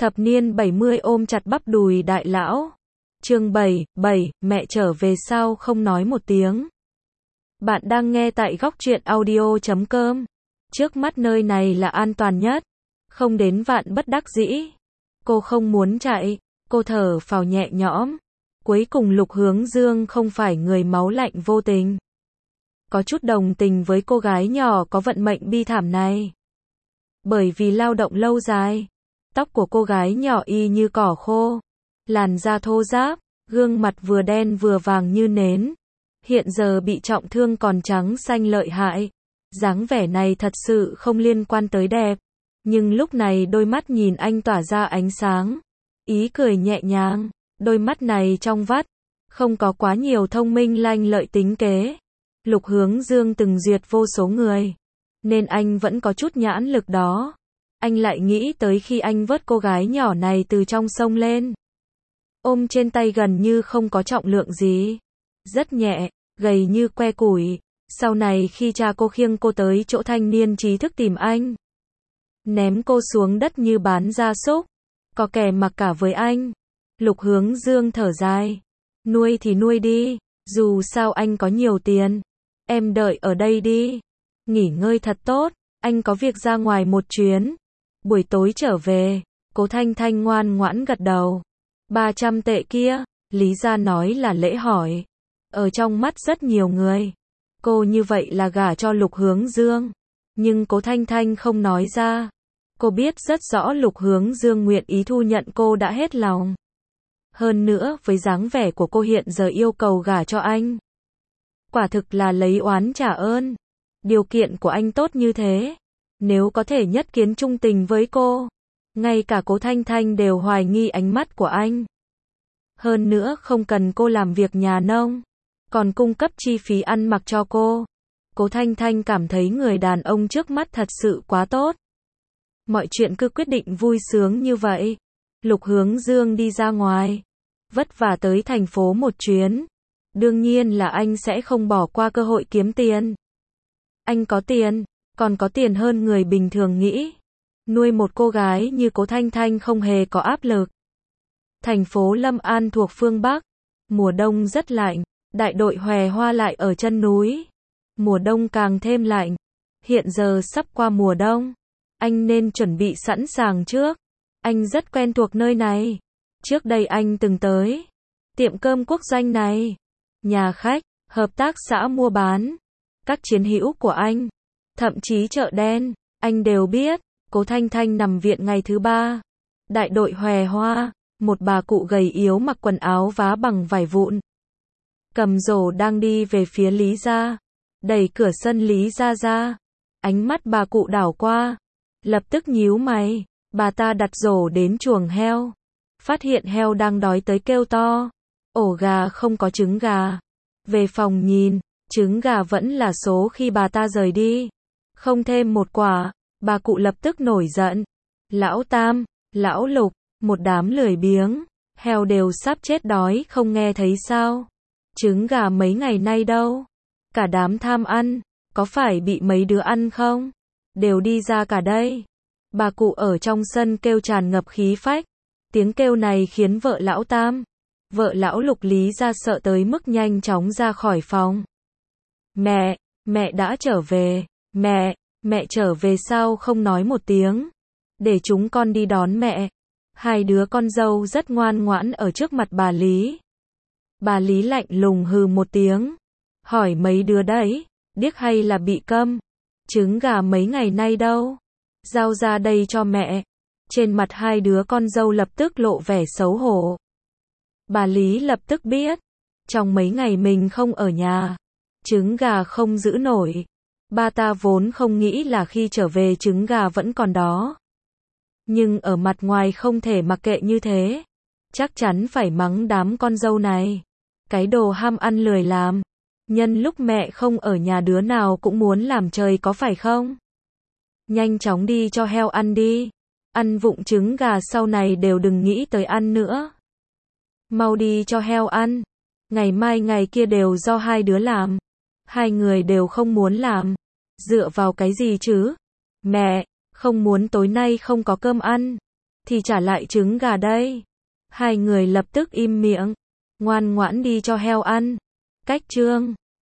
Thập niên 70 ôm chặt bắp đùi đại lão. Chương 7, mẹ trở về sao không nói một tiếng. Bạn đang nghe tại góc truyện audio.com. Trước mắt nơi này là an toàn nhất. Không đến vạn bất đắc dĩ. Cô không muốn chạy. Cô thở phào nhẹ nhõm. Cuối cùng Lục Hướng Dương không phải người máu lạnh vô tình. Có chút đồng tình với cô gái nhỏ có vận mệnh bi thảm này. Bởi vì lao động lâu dài, tóc của cô gái nhỏ y như cỏ khô, làn da thô ráp, gương mặt vừa đen vừa vàng như nến. Hiện giờ bị trọng thương còn trắng xanh lợi hại. Dáng vẻ này thật sự không liên quan tới đẹp. Nhưng lúc này đôi mắt nhìn anh tỏa ra ánh sáng. Ý cười nhẹ nhàng, đôi mắt này trong vắt, không có quá nhiều thông minh lanh lợi tính kế. Lục Hướng Dương từng duyệt vô số người, nên anh vẫn có chút nhãn lực đó. Anh lại nghĩ tới khi anh vớt cô gái nhỏ này từ trong sông lên. Ôm trên tay gần như không có trọng lượng gì. Rất nhẹ, gầy như que củi. Sau này khi cha cô khiêng cô tới chỗ thanh niên trí thức tìm anh, ném cô xuống đất như bán gia súc, có kẻ mặc cả với anh. Lục Hướng Dương thở dài. Nuôi thì nuôi đi, dù sao anh có nhiều tiền. Em đợi ở đây đi. Nghỉ ngơi thật tốt, anh có việc ra ngoài một chuyến. Buổi tối trở về, Cố Thanh Thanh ngoan ngoãn gật đầu. 300 tệ kia, Lý Gia nói là lễ hỏi. Ở trong mắt rất nhiều người, cô như vậy là gả cho Lục Hướng Dương. Nhưng Cố Thanh Thanh không nói ra. Cô biết rất rõ Lục Hướng Dương nguyện ý thu nhận cô đã hết lòng. Hơn nữa với dáng vẻ của cô hiện giờ yêu cầu gả cho anh, quả thực là lấy oán trả ơn. Điều kiện của anh tốt như thế, nếu có thể nhất kiến trung tình với cô, ngay cả Cố Thanh Thanh đều hoài nghi ánh mắt của anh. Hơn nữa không cần cô làm việc nhà nông, còn cung cấp chi phí ăn mặc cho cô. Cố Thanh Thanh cảm thấy người đàn ông trước mắt thật sự quá tốt. Mọi chuyện cứ quyết định vui sướng như vậy. Lục Hướng Dương đi ra ngoài, vất vả tới thành phố một chuyến. Đương nhiên là anh sẽ không bỏ qua cơ hội kiếm tiền. Anh có tiền, còn có tiền hơn người bình thường nghĩ. Nuôi một cô gái như Cố Thanh Thanh không hề có áp lực. Thành phố Lâm An thuộc phương Bắc. Mùa đông rất lạnh, đại đội Hòe Hoa lại ở chân núi. Mùa đông càng thêm lạnh. Hiện giờ sắp qua mùa đông, anh nên chuẩn bị sẵn sàng trước. Anh rất quen thuộc nơi này. Trước đây anh từng tới tiệm cơm quốc doanh này, nhà khách, hợp tác xã mua bán, các chiến hữu của anh, thậm chí chợ đen, anh đều biết. Cố Thanh Thanh nằm viện ngày thứ 3. Đại đội Hòe Hoa, một bà cụ gầy yếu mặc quần áo vá bằng vải vụn, cầm rổ đang đi về phía Lý Gia. Đẩy cửa sân Lý Gia ra, ánh mắt bà cụ đảo qua, lập tức nhíu mày. Bà ta đặt rổ đến chuồng heo, phát hiện heo đang đói tới kêu to. Ổ gà không có trứng gà. Về phòng nhìn, trứng gà vẫn là số khi bà ta rời đi. Không thêm một quả, bà cụ lập tức nổi giận. Lão Tam, Lão Lục, một đám lười biếng, heo đều sắp chết đói không nghe thấy sao? Trứng gà mấy ngày nay đâu? Cả đám tham ăn, có phải bị mấy đứa ăn không? Đều đi ra cả đây. Bà cụ ở trong sân kêu tràn ngập khí phách. Tiếng kêu này khiến vợ Lão Tam, vợ Lão Lục Lý Gia sợ tới mức nhanh chóng ra khỏi phòng. Mẹ đã trở về. Mẹ trở về sao không nói một tiếng? Để chúng con đi đón mẹ. Hai đứa con dâu rất ngoan ngoãn ở trước mặt bà Lý. Bà Lý lạnh lùng hừ một tiếng. Hỏi mấy đứa đấy, điếc hay là bị câm? Trứng gà mấy ngày nay đâu? Giao ra đây cho mẹ. Trên mặt hai đứa con dâu lập tức lộ vẻ xấu hổ. Bà Lý lập tức biết, trong mấy ngày mình không ở nhà, trứng gà không giữ nổi. Ba ta vốn không nghĩ là khi trở về trứng gà vẫn còn đó. Nhưng ở mặt ngoài không thể mặc kệ như thế. Chắc chắn phải mắng đám con dâu này. Cái đồ ham ăn lười làm. Nhân lúc mẹ không ở nhà đứa nào cũng muốn làm trời có phải không? Nhanh chóng đi cho heo ăn đi. Ăn vụng trứng gà sau này đều đừng nghĩ tới ăn nữa. Mau đi cho heo ăn. Ngày mai ngày kia đều do hai đứa làm. Hai người đều không muốn làm. Dựa vào cái gì chứ? Mẹ, không muốn tối nay không có cơm ăn. thì trả lại trứng gà đây. Hai người lập tức im miệng, ngoan ngoãn đi cho heo ăn. Cách chương